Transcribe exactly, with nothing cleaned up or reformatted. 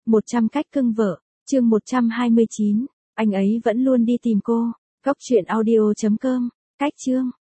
một trăm cách cưng vợ, chương một trăm hai mươi chín, anh ấy vẫn luôn đi tìm cô. Cốc truyện audio chấm com, cách chương.